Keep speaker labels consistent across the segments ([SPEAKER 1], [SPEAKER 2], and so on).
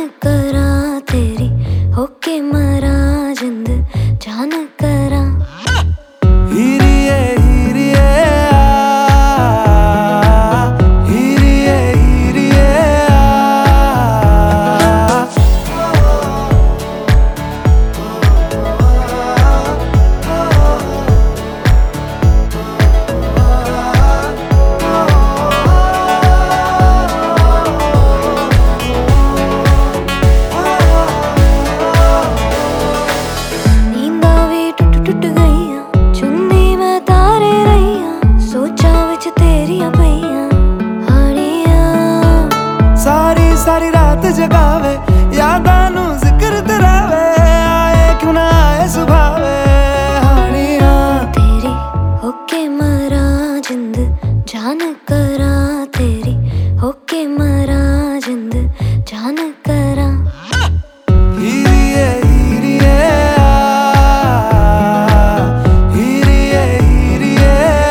[SPEAKER 1] करा तेरी होके मरा जिंद जान करा।
[SPEAKER 2] हीरिए हीरिए हीरिए हीरिए
[SPEAKER 1] टुट गईया चुन्नी मैं तारे रहिया सोचा विच तेरिया पईया हानिया।
[SPEAKER 2] सारी सारी रात जगावे यादां नू जिक्र तेरावे आए क्यों ना आए सुभावे हानिया।
[SPEAKER 1] तेरी होके मरा जिंद जान करा तेरी होके मरा जिंद जान करा।
[SPEAKER 2] हीरिए हीरिए हीरिए हीरिए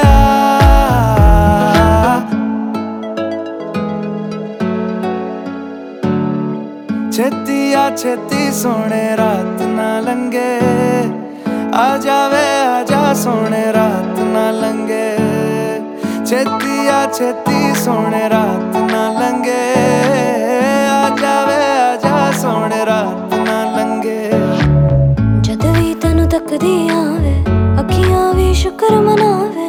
[SPEAKER 2] छेती आ छेती सोने रात ना लंगे आ जावे आजा सोने रात ना लंगे। छेती आ छेती सोने रात ना लंगे आ जावे आजा सोने रात ना लंगे।
[SPEAKER 1] जद भी तैनू तकदी आवे अखियां भी शुक्र मनावे